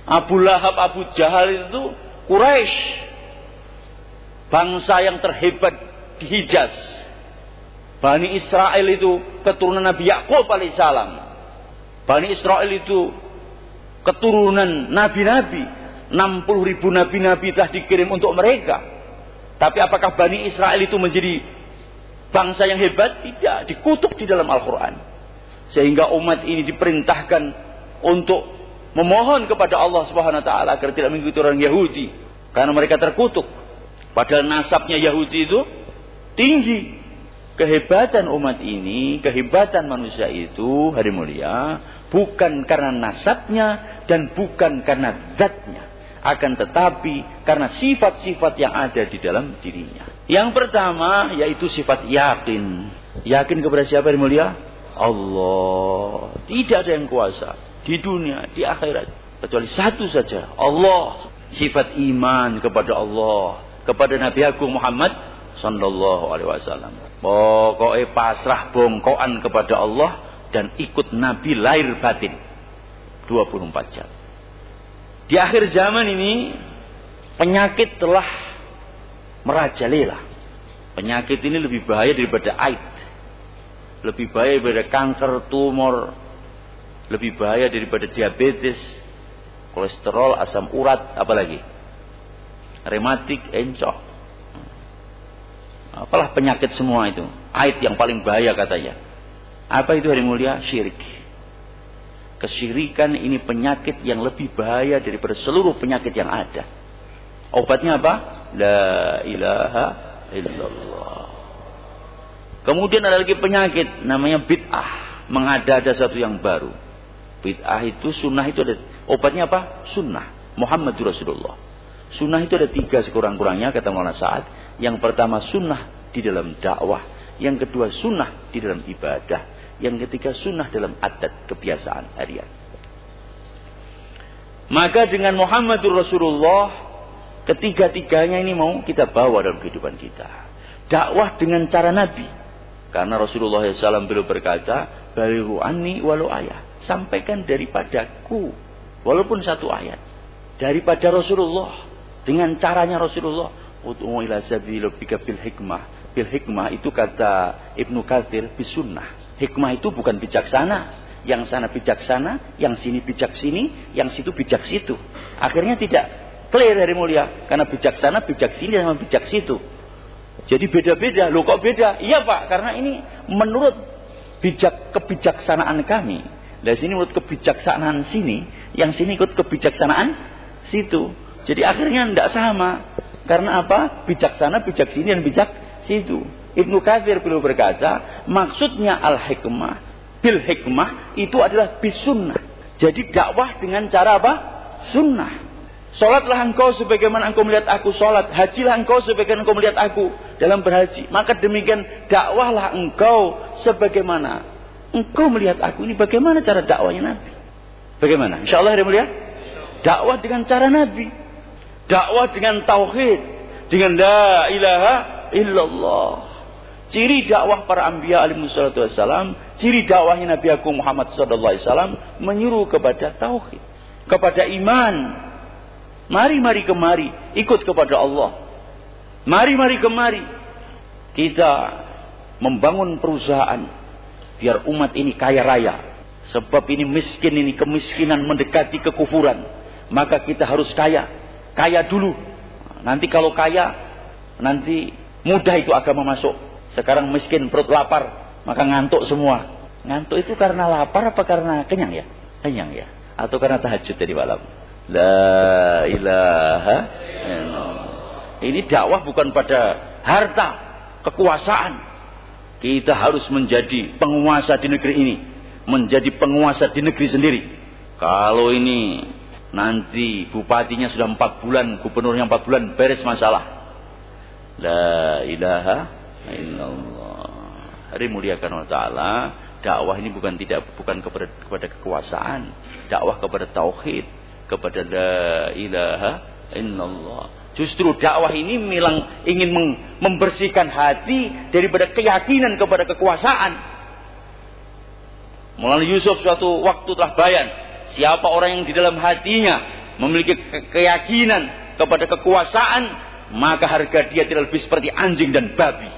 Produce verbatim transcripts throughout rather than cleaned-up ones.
Abu Lahab, Abu Jahal itu Quraisy, bangsa yang terhebat di Hijaz. Bani Israel itu keturunan Nabi Yakub alaihissalam. Bani Israel itu keturunan nabi-nabi. enam puluh ribu nabi-nabi telah dikirim untuk mereka. Tapi apakah Bani Israel itu menjadi bangsa yang hebat? Tidak, dikutuk di dalam Al-Quran. Sehingga umat ini diperintahkan untuk memohon kepada Allah Subhanahu wa taala agar tidak mengikuti orang Yahudi, karena mereka terkutuk. Padahal nasabnya Yahudi itu tinggi. Kehebatan umat ini, kehebatan manusia itu, hari mulia, bukan karena nasabnya dan bukan karena zatnya, akan tetapi karena sifat-sifat yang ada di dalam dirinya. Yang pertama yaitu sifat yakin. Yakin kepada siapa, hari mulia? Allah. Tidak ada yang kuasa di dunia, di akhirat, kecuali satu saja, Allah. Sifat iman kepada Allah, kepada Nabi Agung Muhammad sallallahu alaihi wasallam. Pokoknya pasrah bongkoan kepada Allah dan ikut Nabi lahir batin dua puluh empat jam. Di akhir zaman ini penyakit telah merajalela. Penyakit ini lebih bahaya daripada AIDS, lebih bahaya daripada kanker, tumor, lebih bahaya daripada diabetes, kolesterol, asam urat, apalagi rematik, encok. Apalah penyakit semua itu. AIDS yang paling bahaya katanya. Apa itu, hari mulia? Syirik. Kesyirikan ini penyakit yang lebih bahaya daripada seluruh penyakit yang ada. Obatnya apa? La ilaha illallah. Kemudian ada lagi penyakit namanya bid'ah, mengada-ada sesuatu yang baru. Bid'ah itu, sunnah itu ada obatnya apa? Sunnah Muhammadur Rasulullah. Sunnah itu ada tiga sekurang-kurangnya kata Maulana Sa'ad. Yang pertama sunnah di dalam dakwah, yang kedua sunnah di dalam ibadah, yang ketiga sunnah dalam adat kebiasaan harian. Maka dengan Muhammadur Rasulullah, ketiga-tiganya ini mau kita bawa dalam kehidupan kita. Dakwah dengan cara Nabi, karena Rasulullah shallallahu alaihi wasallam beliau berkata, balighu anni walau ayat, sampaikan daripadaku walaupun satu ayat daripada Rasulullah, dengan caranya Rasulullah. Ud'u ila sabili rabbika bil hikmah. Bil hikmah itu kata Ibnu Katsir bisunnah. Hikmah itu bukan bijaksana, yang sana bijaksana, yang sini bijak sini, yang situ bijak situ. Akhirnya tidak clear, hari mulia, karena bijaksana bijak sini sama bijak situ. Jadi beda-beda. Loh kok beda? Iya Pak, karena ini menurut bijak kebijaksanaan kami. Dari sini menurut kebijaksanaan sini, yang sini ikut kebijaksanaan situ. Jadi akhirnya tidak sama. Karena apa? Bijaksana, bijak sini dan bijak situ. Ibnu Katsir beliau berkata, maksudnya al-hikmah, bil hikmah itu adalah bisunnah. Jadi dakwah dengan cara apa? Sunnah. Salatlah engkau sebagaimana engkau melihat aku salat, hajilah engkau sebagaimana engkau melihat aku dalam berhaji. Maka demikian dakwahlah engkau sebagaimana engkau melihat aku. Ini bagaimana cara dakwahnya Nabi? Bagaimana? Insyaallah hari mulia. Dakwah dengan cara Nabi. Dakwah dengan tauhid, dengan la ilaha illallah. Ciri dakwah para anbiya alaihi wassalatu wassalam, ciri dakwahnya Nabi Agung Muhammad sallallahu alaihi wasallam menyuruh kepada tauhid, kepada iman. Mari mari kemari ikut kepada Allah. Mari mari kemari kita membangun perusahaan biar umat ini kaya raya. Sebab ini miskin, ini kemiskinan mendekati kekufuran. Maka kita harus kaya. Kaya dulu. Nanti kalau kaya, nanti mudah itu agama masuk. Sekarang miskin, perut lapar, maka ngantuk semua. Ngantuk itu karena lapar apa karena kenyang ya? Kenyang ya. Atau karena tahajud tadi malam. La ilaha illallah. Ini dakwah bukan pada harta, kekuasaan. Kita harus menjadi penguasa di negeri ini. Menjadi penguasa di negeri sendiri. Kalau ini nanti bupatinya sudah empat bulan, gubernurnya empat bulan, beres masalah. La ilaha illallah. Hari muliakan Allah Ta'ala, dakwah ini bukan tidak bukan kepada kepada kekuasaan, dakwah kepada tauhid, kepada la ilaha illallah. Justru dakwah ini milang, ingin membersihkan hati daripada keyakinan kepada kekuasaan. Maulana Yusuf suatu waktu telah bayan, siapa orang yang di dalam hatinya memiliki ke- keyakinan kepada kekuasaan, maka harga dia tidak lebih seperti anjing dan babi.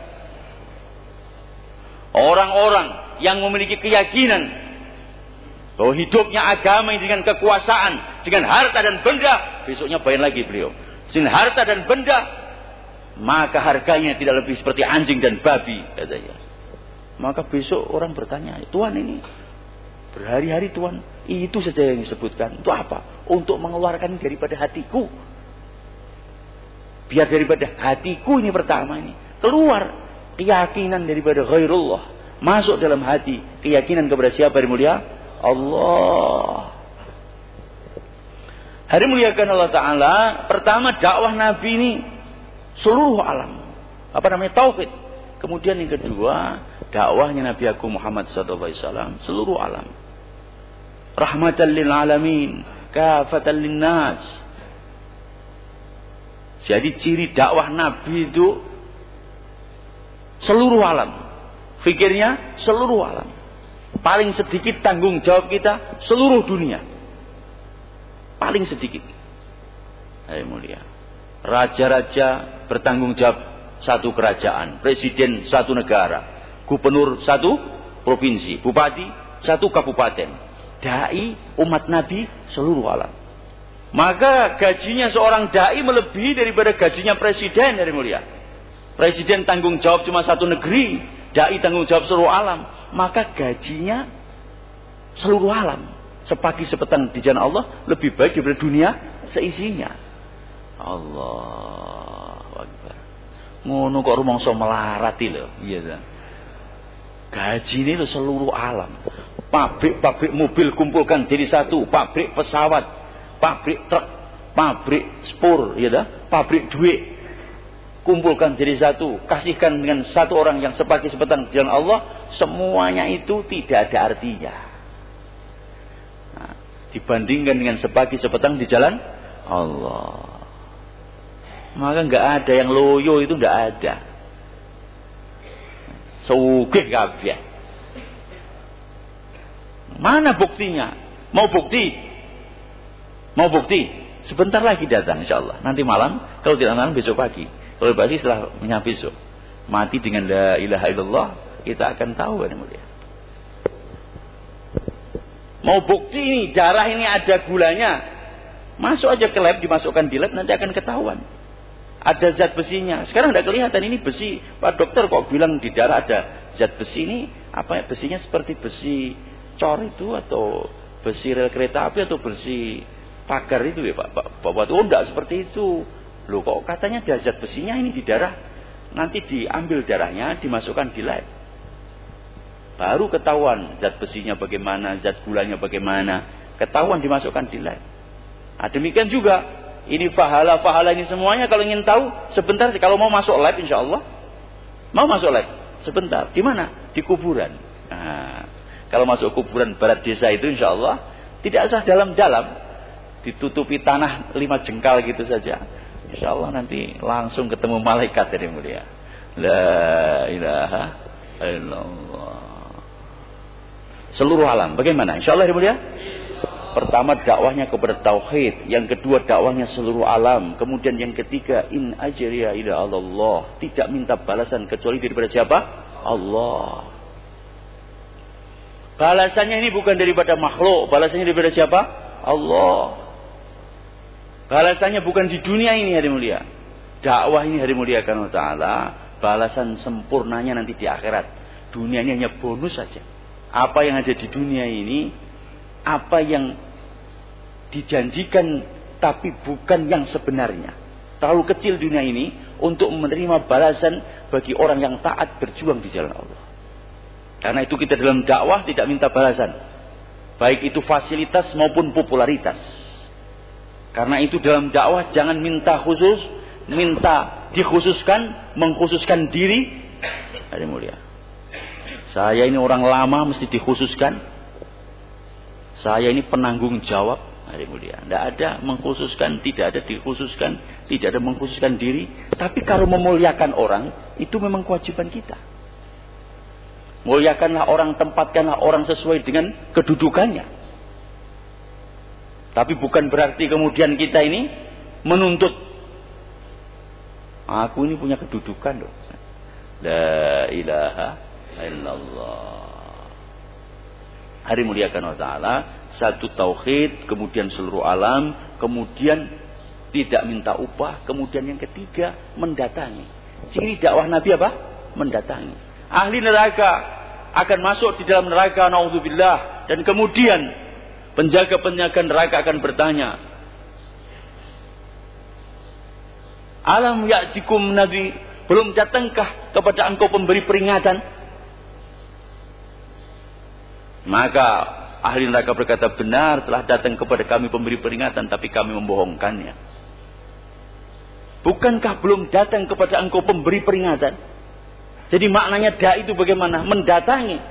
Orang-orang yang memiliki keyakinan bahwa hidupnya agama ini dengan kekuasaan, dengan harta dan benda, besoknya bayar lagi beliau. Dengan harta dan benda, maka harganya tidak lebih seperti anjing dan babi, katanya. Maka besok orang bertanya, Tuhan ini berhari-hari Tuhan itu saja yang disebutkan. Itu apa? Untuk mengeluarkan daripada hatiku. Biar daripada hatiku ini pertama ini keluar keyakinan daripada ghairullah, masuk dalam hati keyakinan kepada siapa yang mulia? Allah. Hari muliakan Allah Ta'ala, pertama dakwah Nabi ini seluruh alam. Apa namanya? Tauhid. Kemudian yang kedua, dakwahnya Nabi Agung Muhammad sallallahu alaihi wasallam seluruh alam. Rahmatan lil alamin, kafatan lin nas. Jadi ciri dakwah Nabi itu seluruh alam. Fikirnya seluruh alam. Paling sedikit tanggung jawab kita seluruh dunia. Paling sedikit. Hai mulia. Raja-raja bertanggung jawab satu kerajaan, presiden satu negara, gubernur satu provinsi, bupati satu kabupaten, dai umat Nabi seluruh alam. Maka gajinya seorang dai melebihi daripada gajinya presiden dari mulia. Presiden tanggung jawab cuma satu negeri, dai tanggung jawab seluruh alam. Maka gajinya seluruh alam. Sepagi sepetang di jalan Allah lebih baik daripada dunia seisinya. Allahu Akbar. Ngono kok rumangsa melarati lho. Iya ta. Gaji ini lho seluruh alam. Pabrik-pabrik mobil kumpulkan jadi satu, pabrik pesawat, pabrik truk, pabrik spur, ya dah, pabrik duit kumpulkan jadi satu, kasihkan dengan satu orang yang sepagi sepetang di jalan Allah, semuanya itu tidak ada artinya. Nah, dibandingkan dengan sepagi sepetang di jalan Allah, maka nggak ada yang loyo, itu nggak ada. Sugih kabeh. Mana buktinya? Mau bukti? Mau bukti? Sebentar lagi datang insyaallah. Nanti malam, kalau tidak malam besok pagi. Kalau pagi setelah menyampai besok. Mati dengan la ilaha illallah, kita akan tahu kan mulia. Mau bukti ini, darah ini ada gulanya. Masuk aja ke lab, dimasukkan di lab, nanti akan ketahuan. Ada zat besinya. Sekarang tidak kelihatan ini besi. Pak dokter kok bilang di darah ada zat besi ini, apa ya, besinya seperti besi cor itu, atau besi rel kereta api, atau besi pagar itu ya Pak? Pak, Pak, oh enggak seperti itu. Loh kok katanya ada zat besinya ini di darah. Nanti diambil darahnya, dimasukkan di lab. Baru ketahuan zat besinya bagaimana, zat gulanya bagaimana. Ketahuan dimasukkan di lab. Nah, demikian juga ini pahala-pahala ini semuanya kalau ingin tahu sebentar, kalau mau masuk lab insya Allah. Mau masuk lab sebentar. Di mana? Di kuburan. Nah, kalau masuk kuburan barat desa itu insya Allah tidak usah dalam-dalam, ditutupi tanah lima jengkal gitu saja. Insya Allah nanti langsung ketemu malaikat dari mulia. La ilaha illallah. Seluruh alam. Bagaimana? Insya Allah dari mulia. Pertama dakwahnya kepada tauhid, yang kedua dakwahnya seluruh alam, kemudian yang ketiga in ajriya ila Allah, tidak minta balasan kecuali daripada siapa? Allah. Balasannya ini bukan daripada makhluk, balasannya daripada siapa? Allah. Balasannya bukan di dunia ini hari mulia. Dakwah ini hari mulia karena Ta'ala, balasan sempurnanya nanti di akhirat. Dunia ini hanya bonus saja. Apa yang ada di dunia ini, apa yang dijanjikan tapi bukan yang sebenarnya. Terlalu kecil dunia ini untuk menerima balasan bagi orang yang taat berjuang di jalan Allah. Karena itu kita dalam dakwah tidak minta balasan, baik itu fasilitas maupun popularitas. Karena itu dalam dakwah jangan minta khusus, minta dikhususkan, mengkhususkan diri. Ada mulia. Saya ini orang lama mesti dikhususkan. Saya ini penanggung jawab. Ada mulia. Tidak ada mengkhususkan, tidak ada dikhususkan, tidak ada mengkhususkan diri. Tapi kalau memuliakan orang, itu memang kewajiban kita. Muliakanlah orang, tempatkanlah orang sesuai dengan kedudukannya. Tapi bukan berarti kemudian kita ini menuntut. Aku ini punya kedudukan loh. La ilaha illallah. Hari muliakan Allah Ta'ala. Satu tauhid, kemudian seluruh alam, kemudian tidak minta upah, kemudian yang ketiga mendatangi. Ciri dakwah Nabi apa? Mendatangi. Ahli neraka akan masuk di dalam neraka, naudzubillah, dan kemudian penjaga-penjaga neraka akan bertanya, alam ya'tikum Nabi, belum datangkah kepada engkau pemberi peringatan? Maka ahli neraka berkata, benar telah datang kepada kami pemberi peringatan, tapi kami membohongkannya. Bukankah belum datang kepada engkau pemberi peringatan? Jadi maknanya da'i itu bagaimana? Mendatangi.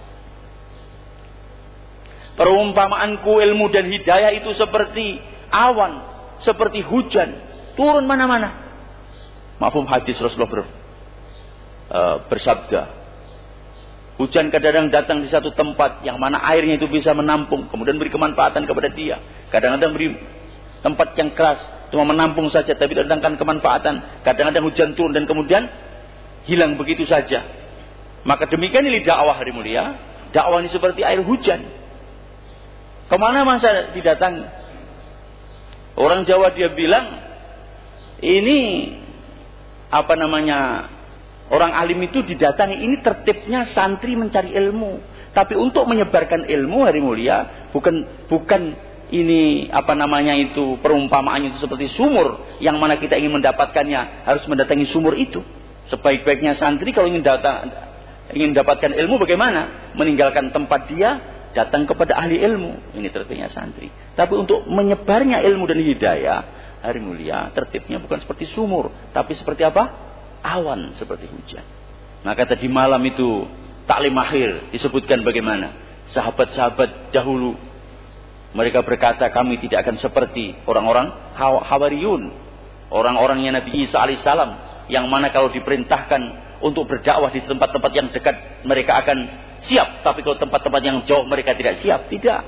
Perumpamaanku ilmu dan hidayah itu seperti awan, seperti hujan, turun mana-mana. Mafhum hadis Rasulullah ber, uh, bersabda, hujan kadang-kadang datang di satu tempat yang mana airnya itu bisa menampung, kemudian beri kemanfaatan kepada dia. Kadang-kadang beri tempat yang keras, cuma menampung saja, tapi tidak datangkan kemanfaatan. Kadang-kadang hujan turun dan kemudian hilang begitu saja. Maka demikian ini dakwah hari mulia. Dakwah ini seperti air hujan. Kemana masa didatangi? Orang Jawa dia bilang, ini apa namanya, orang alim itu didatangi. Ini tertibnya santri mencari ilmu. Tapi untuk menyebarkan ilmu hari mulia, bukan bukan ini apa namanya itu, perumpamaannya itu seperti sumur, yang mana kita ingin mendapatkannya harus mendatangi sumur itu. Sebaik-baiknya santri kalau ingin datang, ingin mendapatkan ilmu bagaimana? Meninggalkan tempat dia, datang kepada ahli ilmu. Ini tertibnya santri. Tapi untuk menyebarnya ilmu dan hidayah hari mulia, tertibnya bukan seperti sumur, tapi seperti apa? Awan, seperti hujan. Maka tadi malam itu taklim akhir disebutkan bagaimana sahabat-sahabat dahulu mereka berkata, kami tidak akan seperti orang-orang Hawariyun, orang-orangnya Nabi Isa alaihissalam, yang mana kalau diperintahkan untuk berdakwah di tempat-tempat yang dekat mereka akan siap, tapi kalau tempat-tempat yang jauh mereka tidak siap. Tidak.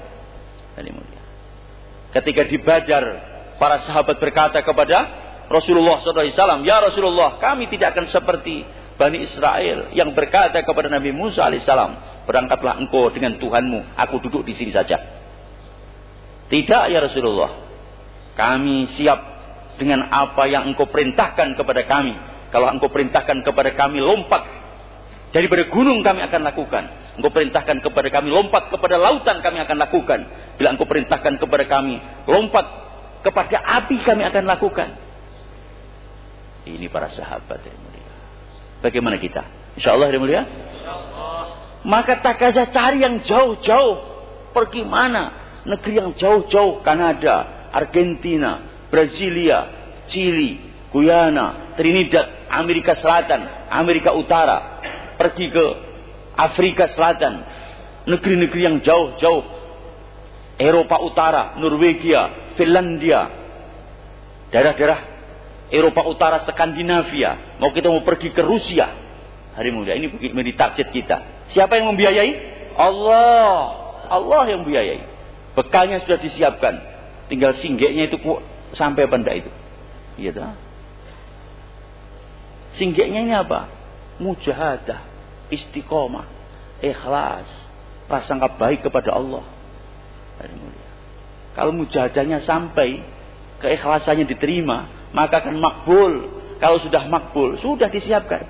Ketika di Badar, para sahabat berkata kepada Rasulullah shallallahu alaihi wasallam, ya Rasulullah, kami tidak akan seperti Bani Israel yang berkata kepada Nabi Musa alaihissalam, berangkatlah engkau dengan Tuhanmu, aku duduk di sini saja. Tidak ya Rasulullah, kami siap dengan apa yang engkau perintahkan kepada kami. Kalau engkau perintahkan kepada kami lompat daripada gunung, kami akan lakukan. Engkau perintahkan kepada kami lompat kepada lautan, kami akan lakukan. Bila engkau perintahkan kepada kami lompat kepada api, kami akan lakukan. Ini para sahabat yang mulia. Bagaimana kita? InsyaAllah yang mulia. Maka tak saja cari yang jauh-jauh. Pergi mana? Negeri yang jauh-jauh, Kanada, Argentina, Brasilia, Chili, Guyana, Trinidad, Amerika Selatan, Amerika Utara, pergi ke Afrika Selatan, negeri-negeri yang jauh-jauh, Eropa Utara, Norwegia, Finlandia, daerah-daerah Eropa Utara, Skandinavia. Mau kita mau pergi ke Rusia, hari mulia ini menjadi target kita. Siapa yang membiayai? Allah, Allah yang membiayai. Bekalnya sudah disiapkan, tinggal singgeknya itu sampai apa enggak itu? Iya dah. Singgeknya ini apa? Mujahadah, istiqomah, ikhlas, prasangka baik kepada Allah. Hari mulia. Kalau mujahadahnya sampai, keikhlasannya diterima, maka akan makbul. Kalau sudah makbul, sudah disiapkan.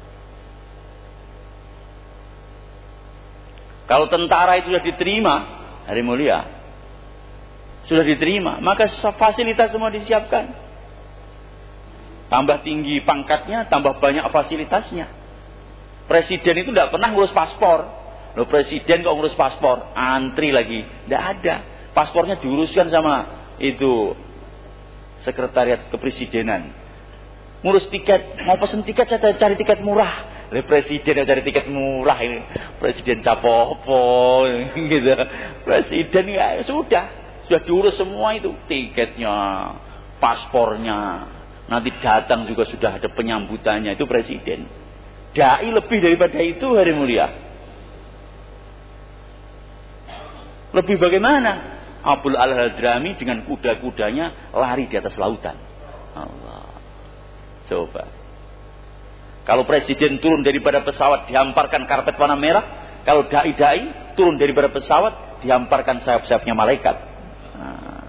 Kalau tentara itu sudah diterima, hari mulia, sudah diterima, maka fasilitas semua disiapkan. Tambah tinggi pangkatnya, tambah banyak fasilitasnya. Presiden itu tidak pernah ngurus paspor. Loh, presiden kok ngurus paspor? Antri lagi. Tidak ada. Paspornya diuruskan sama itu sekretariat kepresidenan. Ngurus tiket, mau pesen tiket saya cari tiket murah. Oleh presiden cari tiket murah ini. Presiden capopo gitu. Presiden ya sudah, sudah diurus semua itu, tiketnya, paspornya. Nanti datang juga sudah ada penyambutannya, itu presiden. Dai lebih daripada itu hari mulia. Lebih bagaimana? Abul Al-Hadrami dengan kuda-kudanya lari di atas lautan. Allah. Coba. Kalau presiden turun daripada pesawat dihamparkan karpet warna merah, kalau dai-dai turun daripada pesawat dihamparkan sayap-sayapnya malaikat. Nah.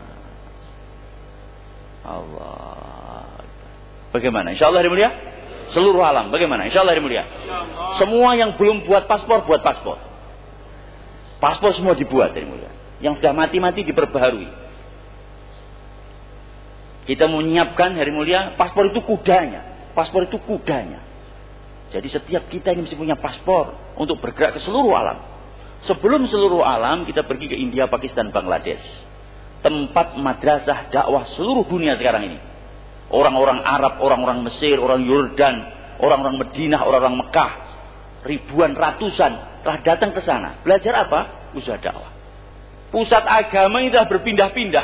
Allah. Bagaimana? Insyaallah hari mulia? Seluruh alam. Bagaimana? Insyaallah hari mulia. Semua yang belum buat paspor, buat paspor. Paspor semua dibuat hari mulia. Yang sudah mati-mati diperbaharui. Kita menyiapkan hari mulia, paspor itu kudanya. Paspor itu kudanya. Jadi setiap kita ini mesti punya paspor untuk bergerak ke seluruh alam. Sebelum seluruh alam, kita pergi ke India, Pakistan, Bangladesh. Tempat madrasah dakwah seluruh dunia sekarang ini. Orang-orang Arab, orang-orang Mesir, orang Yordan, orang-orang Madinah, orang-orang Mekah, ribuan, ratusan telah datang ke sana. Belajar apa? Usaha dakwah. Pusat agama ini telah berpindah-pindah.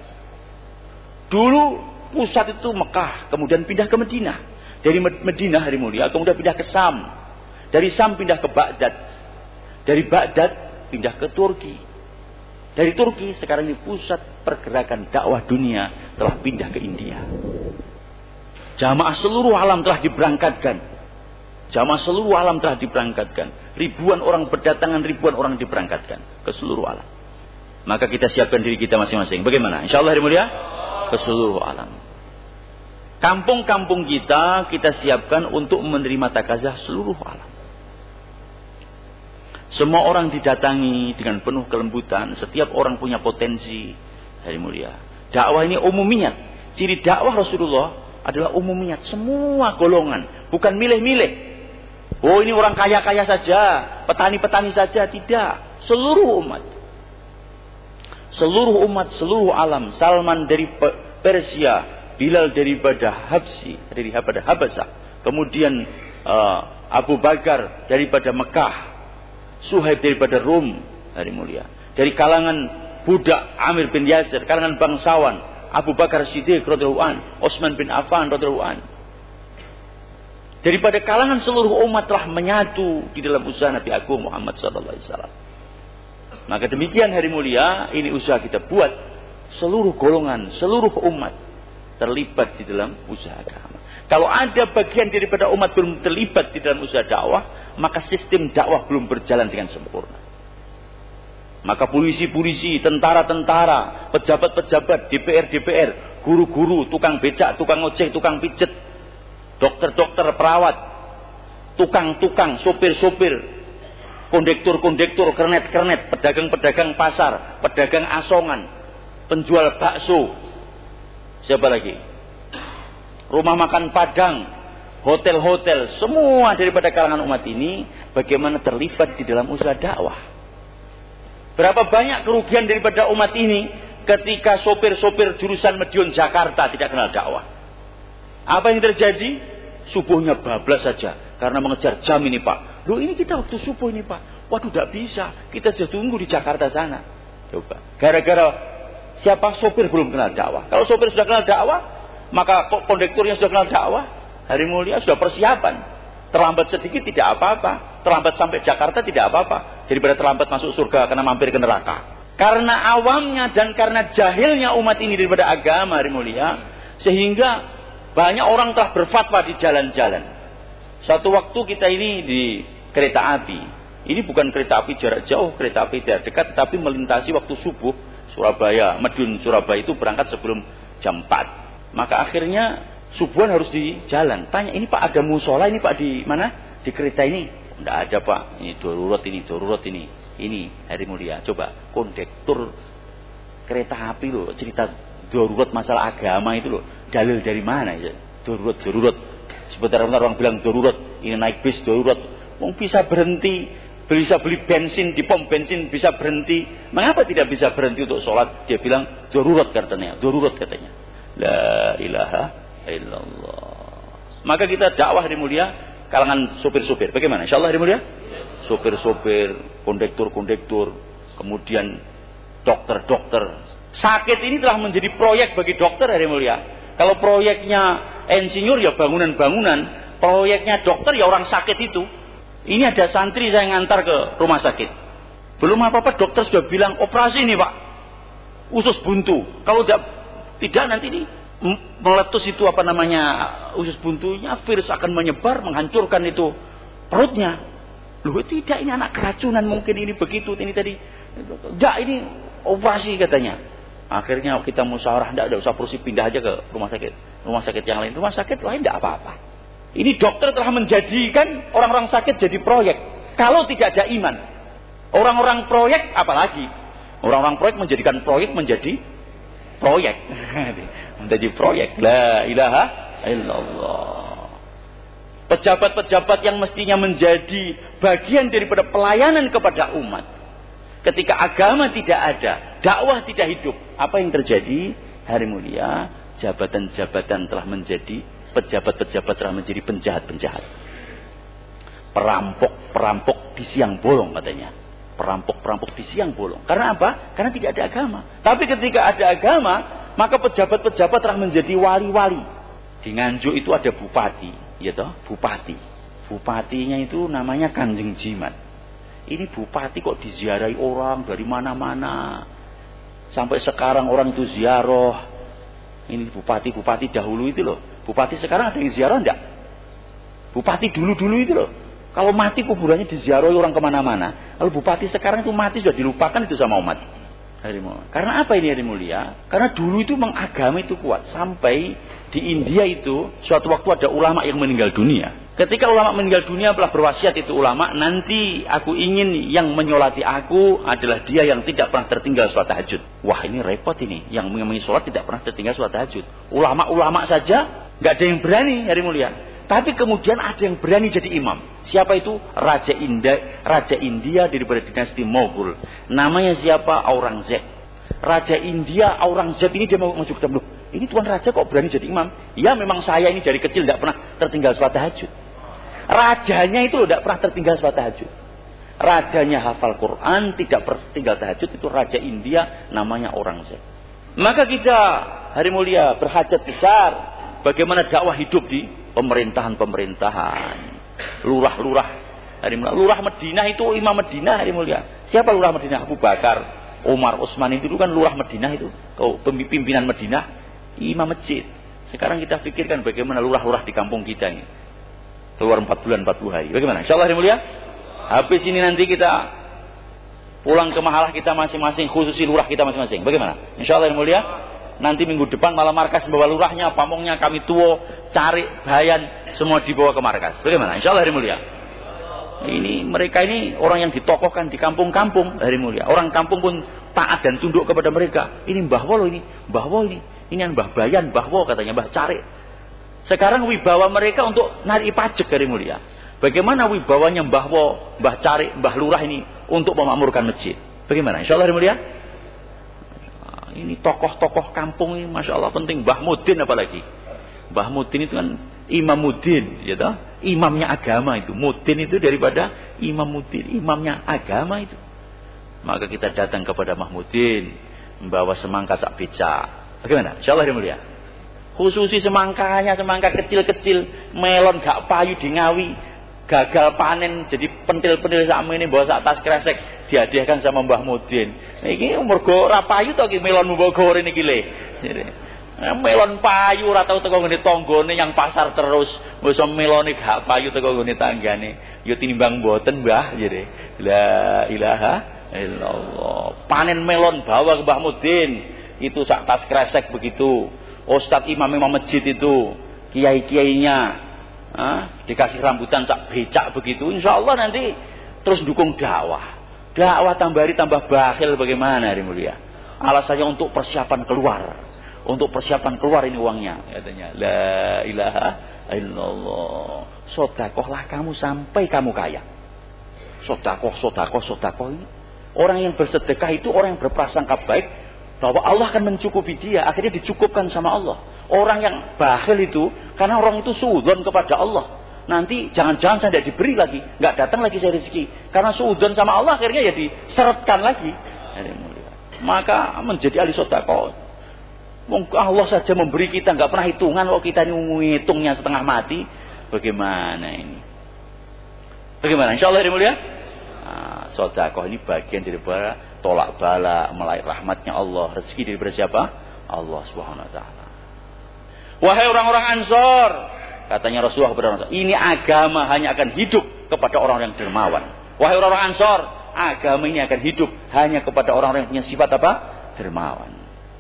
Dulu pusat itu Mekah, kemudian pindah ke Madinah. Dari Madinah hari mulia, kemudian pindah ke Sam. Dari Sam pindah ke Baghdad. Dari Baghdad pindah ke Turki. Dari Turki sekarang ini pusat pergerakan dakwah dunia telah pindah ke India. Jamaah seluruh alam telah diberangkatkan. Jamaah seluruh alam telah diberangkatkan. Ribuan orang berdatangan, ribuan orang diberangkatkan ke seluruh alam. Maka kita siapkan diri kita masing-masing. Bagaimana? Insyaallah hari mulia ke seluruh alam. Kampung-kampung kita kita siapkan untuk menerima takazah seluruh alam. Semua orang didatangi dengan penuh kelembutan. Setiap orang punya potensi. Hari mulia. Dakwah ini umumiyat. Ciri dakwah Rasulullah adalah umumiyat. Semua golongan. Bukan milih-milih. Oh ini orang kaya-kaya saja. Petani-petani saja. Tidak. Seluruh umat. Seluruh umat. Seluruh alam. Salman dari Persia. Bilal daripada Habsi. Daripada Habasah. Kemudian uh, Abu Bakar daripada Mekah. Suhaib daripada Rum, hari mulia. Dari kalangan budak Amir bin Yasir, kalangan bangsawan Abu Bakar Siddiq radhiyallahu an, Utsman bin Affan radhiyallahu an. Daripada kalangan seluruh umat telah menyatu di dalam usaha Nabi Agung Muhammad sallallahu alaihi wasallam. Maka demikian hari mulia, ini usaha kita buat seluruh golongan, seluruh umat terlibat di dalam usaha agama. Kalau ada bagian daripada umat belum terlibat di dalam usaha dakwah, maka sistem dakwah belum berjalan dengan sempurna. Maka polisi-polisi, tentara-tentara, pejabat-pejabat, D P R-D P R, guru-guru, tukang becak, tukang ojek, tukang pijet, dokter-dokter, perawat, tukang-tukang, sopir-sopir, kondektur-kondektur, kernet-kernet, pedagang-pedagang pasar, pedagang asongan, penjual bakso, siapa lagi? Rumah makan Padang, hotel-hotel, semua daripada kalangan umat ini bagaimana terlibat di dalam usaha dakwah. Berapa banyak kerugian daripada umat ini ketika sopir-sopir jurusan Madiun Jakarta tidak kenal dakwah. Apa yang terjadi? Subuhnya bablas saja karena mengejar jam ini Pak. Loh ini kita waktu subuh ini Pak. Waduh tidak bisa, kita sudah tunggu di Jakarta sana. Coba, gara-gara siapa? Sopir belum kenal dakwah. Kalau sopir sudah kenal dakwah, maka kondekturnya sudah kenal dakwah, hari mulia sudah persiapan. Terlambat sedikit tidak apa-apa. Terlambat sampai Jakarta tidak apa-apa. Daripada terlambat masuk surga karena mampir ke neraka. Karena awamnya dan karena jahilnya umat ini daripada agama hari mulia, sehingga banyak orang telah berfatwa di jalan-jalan. Suatu waktu kita ini di kereta api. Ini bukan kereta api jarak jauh, kereta api jarak dekat, tetapi melintasi waktu subuh. Surabaya, Madiun Surabaya itu berangkat sebelum jam empat. Maka akhirnya subuhan harus di jalan. Tanya, ini Pak ada musola ini Pak di mana? Di kereta ini? Tidak ada Pak. Ini darurat ini, darurat ini. Ini hari mulia. Coba kondektur kereta api loh, cerita darurat masalah agama itu loh. Dalil dari mana ya? Darurat, darurat. Sebentar orang bilang darurat. Ini naik bis darurat. Mau bisa berhenti, bisa beli bensin di pom bensin bisa berhenti. Mengapa tidak bisa berhenti untuk sholat? Dia bilang darurat katanya, darurat katanya. La ilaha illallah. Maka kita dakwah hari mulia kalangan sopir-sopir. Bagaimana? Insyaallah hari mulia. Sopir-sopir, kondektur-kondektur, kemudian dokter-dokter. Sakit ini telah menjadi proyek bagi dokter hari mulia. Kalau proyeknya insinyur ya bangunan-bangunan, proyeknya dokter ya orang sakit itu. Ini ada santri saya ngantar ke rumah sakit. Belum apa-apa dokter sudah bilang operasi nih Pak. usus buntu. Kalau tidak, tidak nanti ini meletus itu apa namanya usus buntunya, virus akan menyebar, menghancurkan itu perutnya. Loh tidak, ini anak keracunan mungkin ini begitu, ini tadi. Tidak, ini operasi katanya. Akhirnya kita musyawarah, tidak ada usah operasi, pindah aja ke rumah sakit. Rumah sakit yang lain, rumah sakit lain tidak apa-apa. Ini dokter telah menjadikan orang-orang sakit jadi proyek. Kalau tidak ada iman, orang-orang proyek apalagi? Orang-orang proyek menjadikan proyek menjadi proyek. Menjadi proyek. La ilaha illallah. Pejabat-pejabat yang mestinya menjadi bagian daripada pelayanan kepada umat. Ketika agama tidak ada, dakwah tidak hidup, apa yang terjadi? Hari mulia, jabatan-jabatan telah menjadi, pejabat-pejabat telah menjadi penjahat-penjahat. Perampok-perampok di siang bolong katanya. Perampok-perampok di siang bolong. Karena apa? Karena tidak ada agama. Tapi ketika ada agama, maka pejabat-pejabat telah menjadi wali-wali. Di Nganjuk itu ada bupati. Ya toh, bupati. Bupatinya itu namanya Kanjeng Jimat. Ini bupati kok diziarahi orang dari mana-mana. Sampai sekarang orang itu ziarah. Ini bupati-bupati dahulu itu loh. Bupati sekarang ada yang ziarah enggak? Bupati dulu-dulu itu loh. Kalau mati kuburannya diziarahi orang kemana-mana. Kalau bupati sekarang itu mati sudah dilupakan itu sama umat. Hari mulia. Karena apa ini hari mulia? Karena dulu itu mengagama itu kuat. Sampai di India itu suatu waktu ada ulama yang meninggal dunia. Ketika ulama meninggal dunia telah berwasiat itu ulama, nanti aku ingin yang menyolati aku adalah dia yang tidak pernah tertinggal sholat tahajud. Wah ini repot ini. Yang mengenai sholat tidak pernah tertinggal sholat tahajud. Ulama-ulama saja nggak ada yang berani hari mulia. Tapi kemudian ada yang berani jadi imam. Siapa itu? Raja India, Raja India daripada dinasti Moghul. Namanya siapa? Aurangzeb. Raja India Aurangzeb ini dia mau masuk ke dalam. Ini tuan raja kok berani jadi imam? Ya memang saya ini dari kecil tidak pernah tertinggal sholat tahajud. Rajanya itu tidak pernah tertinggal sholat tahajud. Rajanya hafal Quran, tidak tertinggal tahajud. Itu Raja India namanya Aurangzeb. Maka kita hari mulia berhajat besar bagaimana dakwah hidup di pemerintahan-pemerintahan, lurah-lurah. Hari mulia, lurah Madinah itu imam Madinah hari mulia. Siapa lurah Madinah? Abu Bakar, Umar, Utsman itu kan lurah Madinah itu, pimpinan Madinah, imam masjid. Sekarang kita pikirkan bagaimana lurah-lurah di kampung kita ini. Keluar empat bulan empat puluh hari. Bagaimana? Insyaallah hari mulia. Habis ini nanti kita pulang ke mahalah kita masing-masing, khususi lurah kita masing-masing. Bagaimana? Insyaallah hari mulia. Nanti minggu depan malam markas bawa lurahnya, pamongnya kami tuo, cari bayan, semua dibawa ke markas. Bagaimana? Insyaallah hari mulia. Ini mereka ini orang yang ditokohkan di kampung-kampung hari mulia. Orang kampung pun taat dan tunduk kepada mereka. Ini Mbah Wo ini, Mbah Wo ini. Ini yang Mbah Bayan, Mbah Wo katanya, Mbah Cari. Sekarang wibawa mereka untuk narik pajak hari mulia. Bagaimana wibawanya Mbah Wo, Mbah Cari, Mbah Lurah ini untuk memakmurkan masjid? Bagaimana? Insyaallah hari mulia. Ini tokoh-tokoh kampung ini, masya Allah penting. Mbah Mudin apalagi. Mbah Mudin itu kan Imam Mudin, ya toh? Imamnya agama itu. Mudin itu daripada Imam Mudin, imamnya agama itu. Maka kita datang kepada Mbah Mudin, membawa semangka sak beca. Bagaimana? Insyaallah hari mulia. Khususi semangkanya, semangka kecil-kecil, melon gak payu di Ngawi, gagal panen jadi pentil-pentil sak mene bawa sak tas kresek dihadiahkan sama Mbah Mudin. Iki mergo ora payu to iki melon mbok goreng iki le. Melon payu ora tau teko ngene tanggane yang pasar terus. Wis melone gak payu teko ngene tanggane. Ya tinimbang mboten, Mbah, jere. La ilaha illallah. Panen melon bawa ke Mbah Mudin. Itu sak tas kresek begitu. Ustadz imam-imam masjid itu, kiai-kiainya, ah, dikasih rambutan sak becak begitu. Insya Allah nanti terus dukung dakwah. Dakwah tambah hari tambah bakhil bagaimana hari mulia? Alasannya untuk persiapan keluar, untuk persiapan keluar ini uangnya. Katanya, la ilaha illallah. Sodakohlah kamu sampai kamu kaya. Sodakoh, sodakoh, sodakoh ini. Orang yang bersedekah itu orang yang berprasangka baik bahwa Allah akan mencukupi dia, akhirnya dicukupkan sama Allah. Orang yang bakhil itu, karena orang itu suudzon kepada Allah. Nanti jangan-jangan saya tidak diberi lagi, nggak datang lagi saya rezeki. Karena suudzon sama Allah, akhirnya ya diseretkan lagi. Maka menjadi ahli sedekah. Allah saja memberi kita, nggak pernah hitungan. Kalau kita ini menghitungnya setengah mati, bagaimana ini? Bagaimana? Insyaallah hari mulia. Nah, sedekah ini bagian daripada tolak bala, melayak rahmatnya Allah, rezeki daripada siapa? Allah Subhanahu wa taala. Wahai orang-orang Ansor, katanya Rasulullah kepada orang Ansor, ini agama hanya akan hidup kepada orang-orang yang dermawan. Wahai orang-orang Ansor, agama ini akan hidup hanya kepada orang-orang yang punya sifat apa? Dermawan.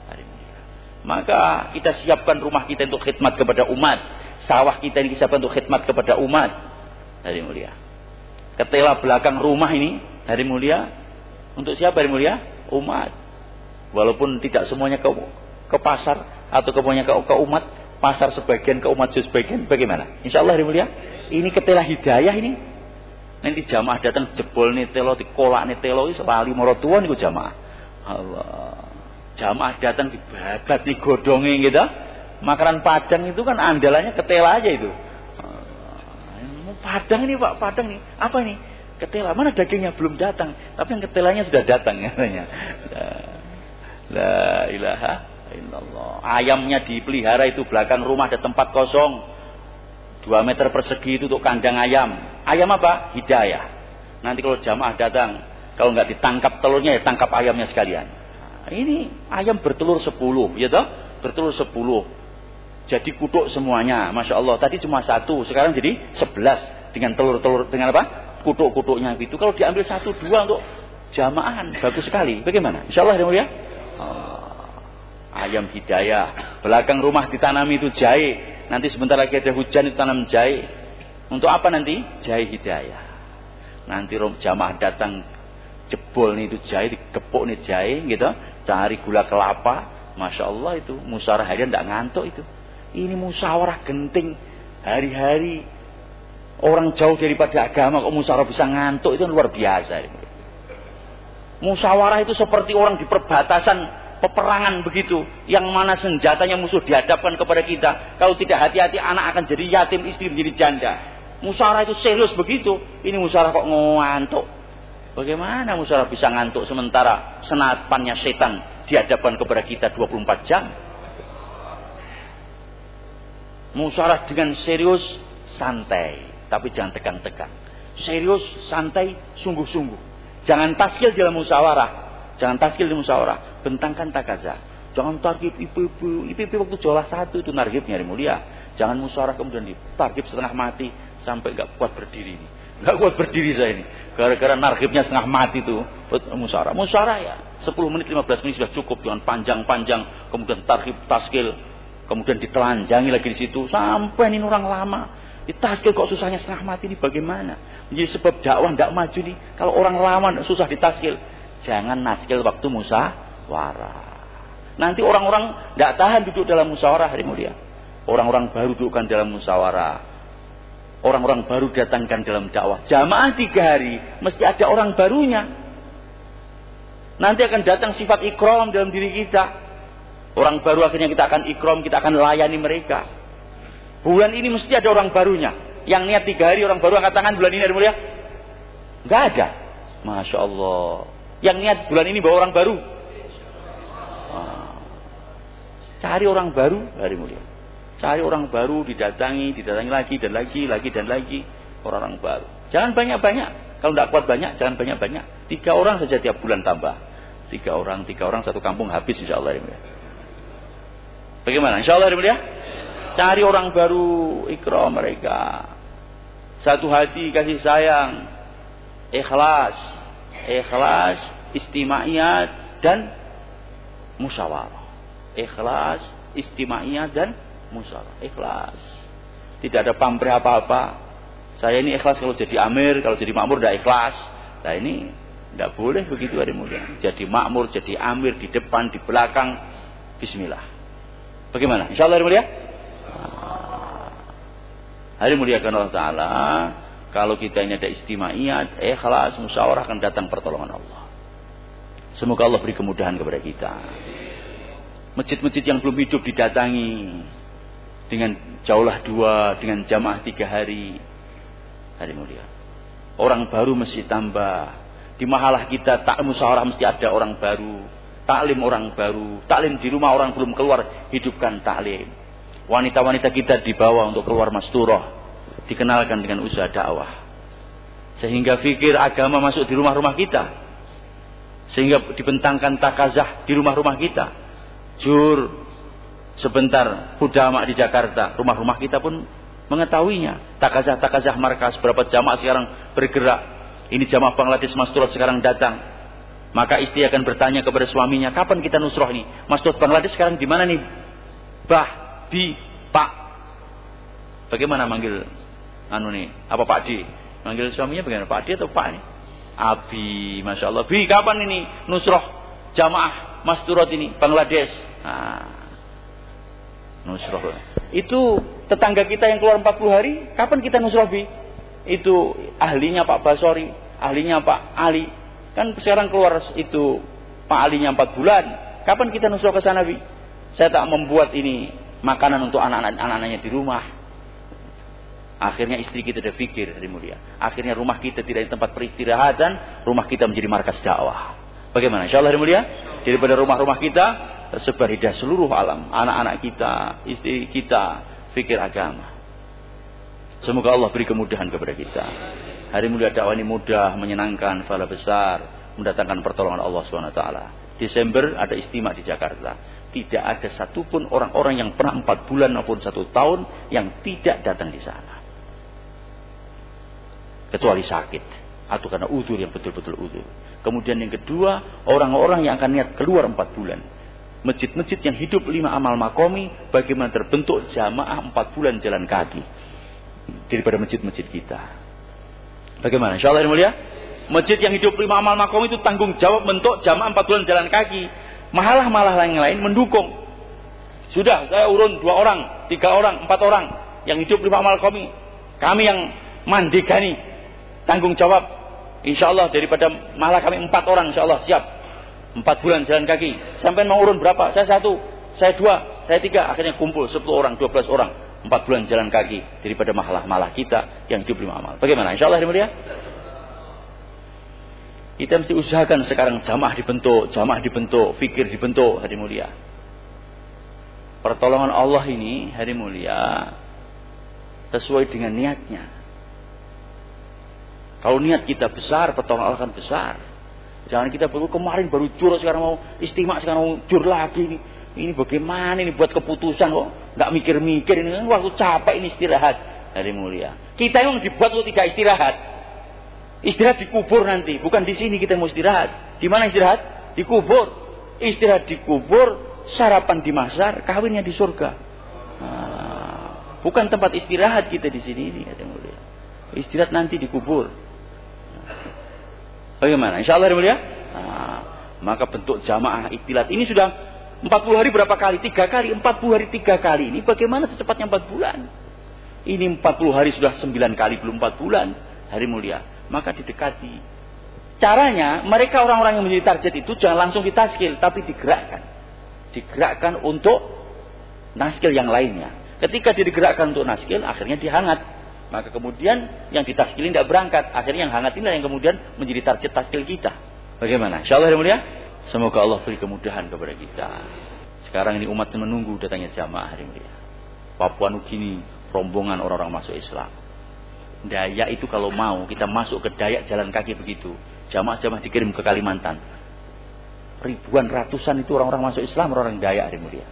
Maka kita siapkan rumah kita untuk khidmat kepada umat, sawah kita ini disiapkan untuk khidmat kepada umat. Hari mulia. Ketela belakang rumah ini, hari mulia, untuk siapa hari mulia? Umat. Walaupun tidak semuanya ke, ke pasar atau kemuanya ke, ke umat, pasar sebagian, ke umat sebagian, bagaimana? Insya Allah hari mulia, ini ketela hidayah ini. Nanti jamaah datang jebol nih telo, dikolak nih telo, selalu morotuan itu jamaah. Allah. Jamaah datang dibabat nih godongnya gitu. Makanan Padang itu kan andalannya ketela aja itu. Padang ini Pak, Padang nih. Apa ini? Ketela. Mana dagingnya belum datang, tapi yang ketelanya sudah datang katanya. La, la ilaha illallah. Ayamnya dipelihara itu belakang rumah ada tempat kosong. Dua meter persegi itu untuk kandang ayam. Ayam apa? Hidayah. Nanti kalau jamaah datang, kalau nggak ditangkap telurnya ya tangkap ayamnya sekalian. Nah, ini ayam bertelur sepuluh, ya toh? Bertelur sepuluh. Jadi kutuk semuanya, masya Allah. Tadi cuma satu, sekarang jadi sebelas dengan telur-telur dengan apa? Kutuk-kutuknya itu. Kalau diambil satu dua untuk jamaahan, bagus sekali. Bagaimana? Insya Allah ya. Oh, ayam hidayah. Belakang rumah ditanami itu jahe. Nanti sebentar lagi ada hujan itu tanam jahe. Untuk apa nanti? Jahe hidayah. Nanti jamaah datang jebol nih itu jahe, digepuk nih jahe, gitu. Cari gula kelapa, masya Allah itu musyawarah harian tidak ngantuk itu. Ini musyawarah genting hari-hari. Orang jauh daripada agama kok musyawarah bisa ngantuk, itu luar biasa. Musyawarah itu seperti orang di perbatasan peperangan begitu, yang mana senjatanya musuh dihadapkan kepada kita. Kalau tidak hati-hati anak akan jadi yatim, istri menjadi janda. Musyawarah itu serius begitu. Ini musyawarah kok ngantuk. Bagaimana musyawarah bisa ngantuk sementara senapannya setan dihadapkan kepada kita dua puluh empat jam? Musyawarah dengan serius, santai, tapi jangan tegang-tegang. Serius, santai, sungguh-sungguh. Jangan taskil dalam musyawarah. Jangan taskil dalam musyawarah. Bentangkan takaza. Jangan targib ibu-ibu. Ibu-ibu waktu jolah satu itu nargibnya hari mulia. Jangan musyawarah kemudian ditargib setengah mati sampai gak kuat berdiri ini. Gak kuat berdiri saya ini. Gara-gara nargibnya setengah mati itu musyawarah. Musyawarah ya sepuluh menit, lima belas menit sudah cukup. Jangan panjang-panjang. Kemudian targib, taskil. Kemudian ditelanjangi lagi di situ sampai ini orang lama. Ditaskil kok susahnya setengah mati ini bagaimana? Menjadi sebab dakwah tidak maju nih. Kalau orang lama susah ditaskil, jangan naskil waktu musyawarah. Nanti orang-orang tidak tahan duduk dalam musyawarah hari mulia. Orang-orang baru dudukkan dalam musyawarah. Orang-orang baru datangkan dalam dakwah. Jamaah tiga hari mesti ada orang barunya. Nanti akan datang sifat ikram dalam diri kita. Orang baru akhirnya kita akan ikram, kita akan layani mereka. Bulan ini mesti ada orang barunya. Yang niat tiga hari orang baru angkat tangan bulan ini hari mulia. Enggak ada. Masya Allah. Yang niat bulan ini bawa orang baru. Cari orang baru hari mulia. Cari orang baru, didatangi, didatangi lagi dan lagi, lagi dan lagi. Orang-orang baru. Jangan banyak-banyak. Kalau tidak kuat banyak, jangan banyak-banyak. Tiga orang saja tiap bulan tambah. Tiga orang, tiga orang, satu kampung habis insya Allah hari mulia. Bagaimana? Insya Allah hari mulia. Cari orang baru, ikram mereka. Satu hati kasih sayang, ikhlas, ikhlas, istimaiyat dan musyawarah. Ikhlas, istimaiyat dan musyawarah. Ikhlas. Tidak ada pamrih apa-apa. Saya ini ikhlas kalau jadi amir, kalau jadi makmur tidak ikhlas. Nah ini tidak boleh begitu hari mulia. Jadi makmur, jadi amir di depan, di belakang. Bismillah. Bagaimana? Insya Allah hari mulia. Hari muliakan Allah Ta'ala. Kalau kita ini ada istimaiyat, ikhlas, musyawarah akan datang pertolongan Allah. Semoga Allah beri kemudahan kepada kita. Masjid-masjid yang belum hidup didatangi dengan jaulah dua, dengan jamaah tiga hari. Hari mulia. Orang baru mesti tambah. Di mahalah kita tak musyawarah mesti ada orang baru. Taklim orang baru. Taklim di rumah orang belum keluar, hidupkan taklim. Wanita-wanita kita dibawa untuk keluar masturah, dikenalkan dengan usaha dakwah. Sehingga fikir agama masuk di rumah-rumah kita. Sehingga dibentangkan takazah di rumah-rumah kita. Jur, sebentar hudama di Jakarta, rumah-rumah kita pun mengetahuinya. Takazah-takazah markas, berapa jamaah sekarang bergerak. Ini jamaah Bangladesh Masturat sekarang datang. Maka istri akan bertanya kepada suaminya, kapan kita nusroh ini? Masturat Bangladesh sekarang di mana nih? Bah, Bi, Pak. Bagaimana manggil anu nih? Apa Pak D? Manggil suaminya bagaimana? Pak D atau Pak nih? Abi, Masya Allah. Bi, kapan ini nusroh jamaah Masturat ini Bangladesh? Nah, nusroh. Itu tetangga kita yang keluar empat puluh hari, kapan kita nusroh, Bi? Itu ahlinya Pak Basori, ahlinya Pak Ali. Kan sekarang keluar itu Pak Alinya empat bulan. Kapan kita nusroh ke sana, Bi? Saya tak membuat ini makanan untuk anak-anak anak-anaknya di rumah. Akhirnya istri kita sudah fikir, hari mulia. Akhirnya rumah kita tidak di tempat peristirahatan, rumah kita menjadi markas dakwah. Bagaimana? Insyaallah hari mulia. Daripada rumah-rumah kita tersebar hidayah seluruh alam, anak-anak kita, istri kita, fikir agama. Semoga Allah beri kemudahan kepada kita. Hari mulia dakwah ini mudah, menyenangkan, pahala besar, mendatangkan pertolongan Allah subhanahu wa taala. Desember ada istimewa di Jakarta. Tidak ada satupun orang-orang yang pernah empat bulan maupun satu tahun yang tidak datang di sana. Kecuali sakit atau karena udzur yang betul-betul udzur. Kemudian yang kedua, orang-orang yang akan niat keluar empat bulan. Masjid-masjid yang hidup lima amal makomi, bagaimana terbentuk jamaah empat bulan jalan kaki daripada masjid-masjid kita. Bagaimana? Insyaallah yang mulia. Masjid yang hidup lima amal makomi itu tanggung jawab bentuk jamaah empat bulan jalan kaki. Mahalah-malah yang lain mendukung. Sudah, saya urun dua orang, tiga orang, empat orang yang hidup lima amal makomi. Kami yang mandigani. Tanggung jawab, insya Allah daripada malah kami empat orang, insya Allah siap. Empat bulan jalan kaki. Sampai mau urun berapa? Saya satu, saya dua, saya tiga. Akhirnya kumpul sepuluh orang, dua belas orang. Empat bulan jalan kaki daripada malah-malah kita yang hidup lima amal. Bagaimana? Insya Allah mulia. Kita mesti usahakan sekarang jamaah dibentuk, jamaah dibentuk, fikir dibentuk, hari mulia. Pertolongan Allah ini, hari mulia, sesuai dengan niatnya. Kalau niat kita besar, pertolongan Allah akan besar. Jangan kita baru kemarin baru jur, sekarang mau istimewa, sekarang mau jur lagi ini. Ini bagaimana ini buat keputusan kok? Nggak mikir-mikir ini kan waktu capek ini istirahat. Hari mulia. Kita memang dibuat untuk tidak istirahat. Istirahat dikubur nanti, bukan di sini kita mau istirahat. Di mana istirahat? Dikubur. Istirahat dikubur, sarapan di mahsyar, kawinnya di surga. Nah, bukan tempat istirahat kita di sini ini, hari mulia. Istirahat nanti dikubur. Bagaimana? Insya Allah ya. Nah, maka bentuk jamaah iktilat ini sudah empat puluh hari berapa kali? Tiga kali. empat puluh hari tiga kali. Ini bagaimana secepatnya empat bulan? Ini empat puluh hari sudah sembilan kali belum empat bulan. Hari mulia. Maka didekati. Caranya mereka orang-orang yang menjadi target itu jangan langsung ditaskil. Tapi digerakkan. Digerakkan untuk naskil yang lainnya. Ketika digerakkan untuk naskil akhirnya dihangat. Maka kemudian yang ditaskilin tidak berangkat. Akhirnya yang hangat inilah yang kemudian menjadi target taskil kita. Bagaimana? InsyaAllah ya mulia. Semoga Allah beri kemudahan kepada kita. Sekarang ini umat menunggu datangnya jamaah hari mulia. Papua Nugini, rombongan orang-orang masuk Islam. Dayak itu kalau mau kita masuk ke Dayak jalan kaki begitu. Jamaah-jamaah dikirim ke Kalimantan. Ribuan ratusan itu orang-orang masuk Islam, orang-orang Dayak hari mulia.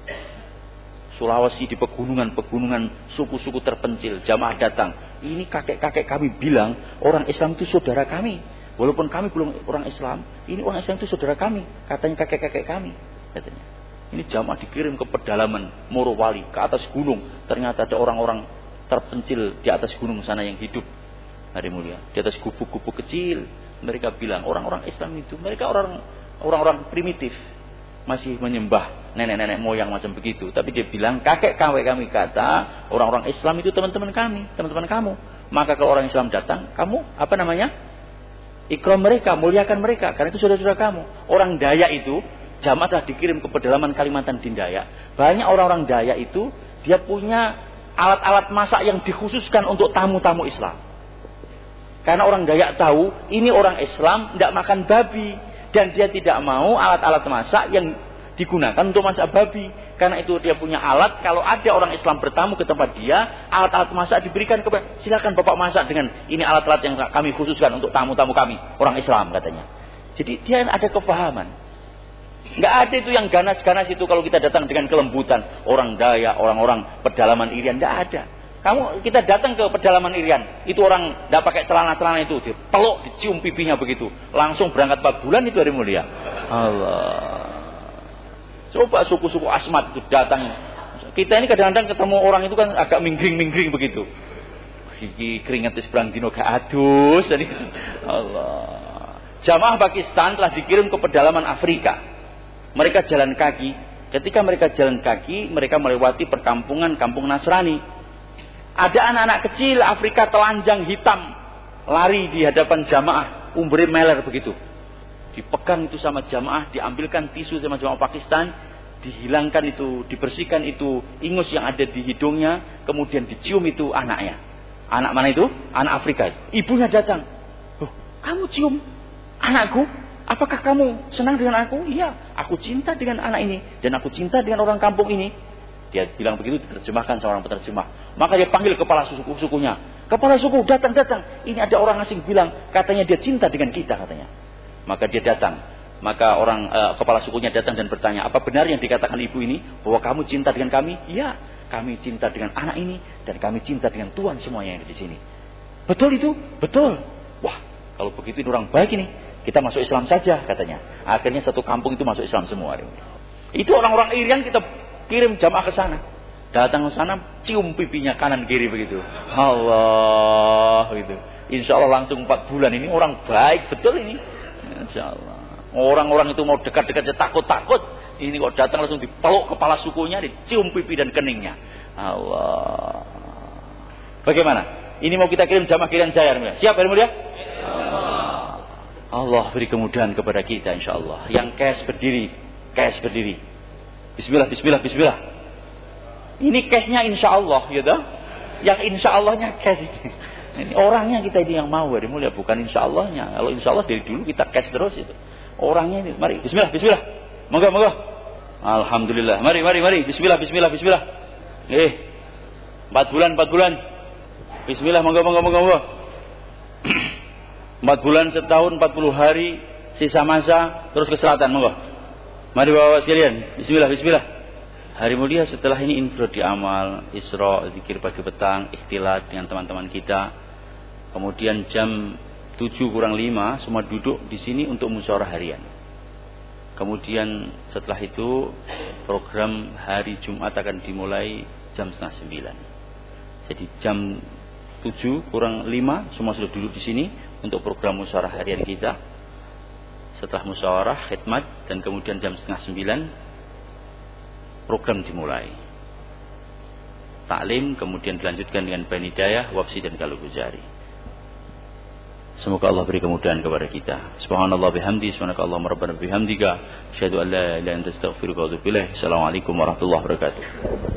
Sulawesi di pegunungan-pegunungan suku-suku terpencil, jamaah datang. Ini kakek-kakek kami bilang orang Islam itu saudara kami. Walaupun kami belum orang Islam, ini orang Islam itu saudara kami. Katanya kakek-kakek kami. Katanya. Ini jamaah dikirim ke pedalaman Morowali, ke atas gunung. Ternyata ada orang-orang terpencil di atas gunung sana yang hidup. Hari mulia. Di atas gubuk-gubuk kecil. Mereka bilang orang-orang Islam itu, mereka orang orang-orang primitif. Masih menyembah nenek-nenek moyang macam begitu. Tapi dia bilang kakek kakek kami kata orang-orang Islam itu teman-teman kami, teman-teman kamu. Maka kalau orang Islam datang, kamu apa namanya? Ikram mereka, muliakan mereka. Karena itu saudara-saudara kamu. Orang Dayak itu jamaah telah dikirim ke pedalaman Kalimantan di Dayak. Banyak orang-orang Dayak itu dia punya alat-alat masak yang dikhususkan untuk tamu-tamu Islam. Karena orang Dayak tahu ini orang Islam tidak makan babi. Dan dia tidak mau alat-alat masak yang digunakan untuk masak babi. Karena itu dia punya alat. Kalau ada orang Islam bertamu ke tempat dia, alat-alat masak diberikan kepada, silakan Bapak masak dengan ini alat-alat yang kami khususkan untuk tamu-tamu kami, orang Islam katanya. Jadi dia ada kepahaman. Nggak ada itu yang ganas-ganas itu kalau kita datang dengan kelembutan. Orang Dayak, orang-orang pedalaman Irian, nggak ada. Kamu kita datang ke pedalaman Irian, itu orang nggak pakai celana-celana itu, dipeluk, dicium pipinya begitu, langsung berangkat empat bulan itu hari mulia. Allah. Coba suku-suku Asmat itu datang. Kita ini kadang-kadang ketemu orang itu kan agak minggring-minggring begitu. Iki keringet wis brang dino gak adus. Allah. Jamaah Pakistan telah dikirim ke pedalaman Afrika. Mereka jalan kaki. Ketika mereka jalan kaki, mereka melewati perkampungan kampung Nasrani. Ada anak-anak kecil Afrika telanjang hitam lari di hadapan jamaah, umbre meler begitu. Dipegang itu sama jamaah, diambilkan tisu sama jamaah Pakistan, dihilangkan itu, dibersihkan itu ingus yang ada di hidungnya, kemudian dicium itu anaknya. Anak mana itu? Anak Afrika itu. Ibunya datang. "Oh, kamu cium anakku? Apakah kamu senang dengan aku?" "Iya, aku cinta dengan anak ini dan aku cinta dengan orang kampung ini." Dia bilang begitu, diterjemahkan sama orang penerjemah. Maka dia panggil kepala suku-sukunya. "Kepala suku, datang-datang. Ini ada orang asing bilang, katanya dia cinta dengan kita," katanya. Maka dia datang. Maka orang uh, kepala sukunya datang dan bertanya, "Apa benar yang dikatakan ibu ini bahwa kamu cinta dengan kami?" "Iya, kami cinta dengan anak ini dan kami cinta dengan Tuhan semuanya yang ada di sini." "Betul itu?" "Betul." "Wah, kalau begitu ini orang baik ini. Kita masuk Islam saja," katanya. Akhirnya satu kampung itu masuk Islam semua. Itu orang-orang Irian kita kirim jamaah ke sana. Datang ke sana, cium pipinya kanan kiri begitu. Allah gitu. Insya Allah langsung empat bulan ini orang baik betul ini. Insya Allah. Orang-orang itu mau dekat-dekat takut-takut. Ini kok datang langsung dipeluk kepala sukunya, dicium pipi dan keningnya. Allah. Bagaimana? Ini mau kita kirim jamaah Irian Jaya. Siap hari mulia? Allah. Allah beri kemudahan kepada kita insya Allah. Yang cash berdiri, cash berdiri. Bismillah, bismillah, bismillah. Ini cashnya insya Allah, gitu. Yang insya Allahnya cash ini. Ini orangnya kita ini yang mau, hari mulia, bukan insya Allahnya. Kalau insya Allah dari dulu kita cash terus itu. Orangnya ini, mari, bismillah, bismillah. Moga, moga. Alhamdulillah. Mari, mari, mari. Bismillah, bismillah, bismillah. Eh, empat bulan, empat bulan. Bismillah, moga, moga, moga, moga. Empat bulan, setahun, empat puluh hari, sisa masa, terus ke selatan, moga. Mari bawa sekalian. Bismillah, bismillah. Hari mulia setelah ini infrodi amal, Isra, zikir pagi petang, ikhtilat dengan teman-teman kita. Kemudian jam tujuh kurang lima semua duduk di sini untuk musyawarah harian. Kemudian setelah itu program hari Jumat akan dimulai jam setengah sembilan. Jadi jam tujuh kurang lima semua sudah duduk di sini untuk program musyawarah harian kita. Setelah musyawarah, khidmat, dan kemudian jam setengah sembilan program dimulai. Taklim, kemudian dilanjutkan dengan Banidayah, Wabsi, dan Kalubujari. Semoga Allah beri kemudahan kepada kita. Subhanallah bihamdi, subhanakallahumma rabbana bihamdika, asyhadu an la ilaha illa anta astaghfiruka wa atubu ilaik. Assalamualaikum warahmatullahi wabarakatuh.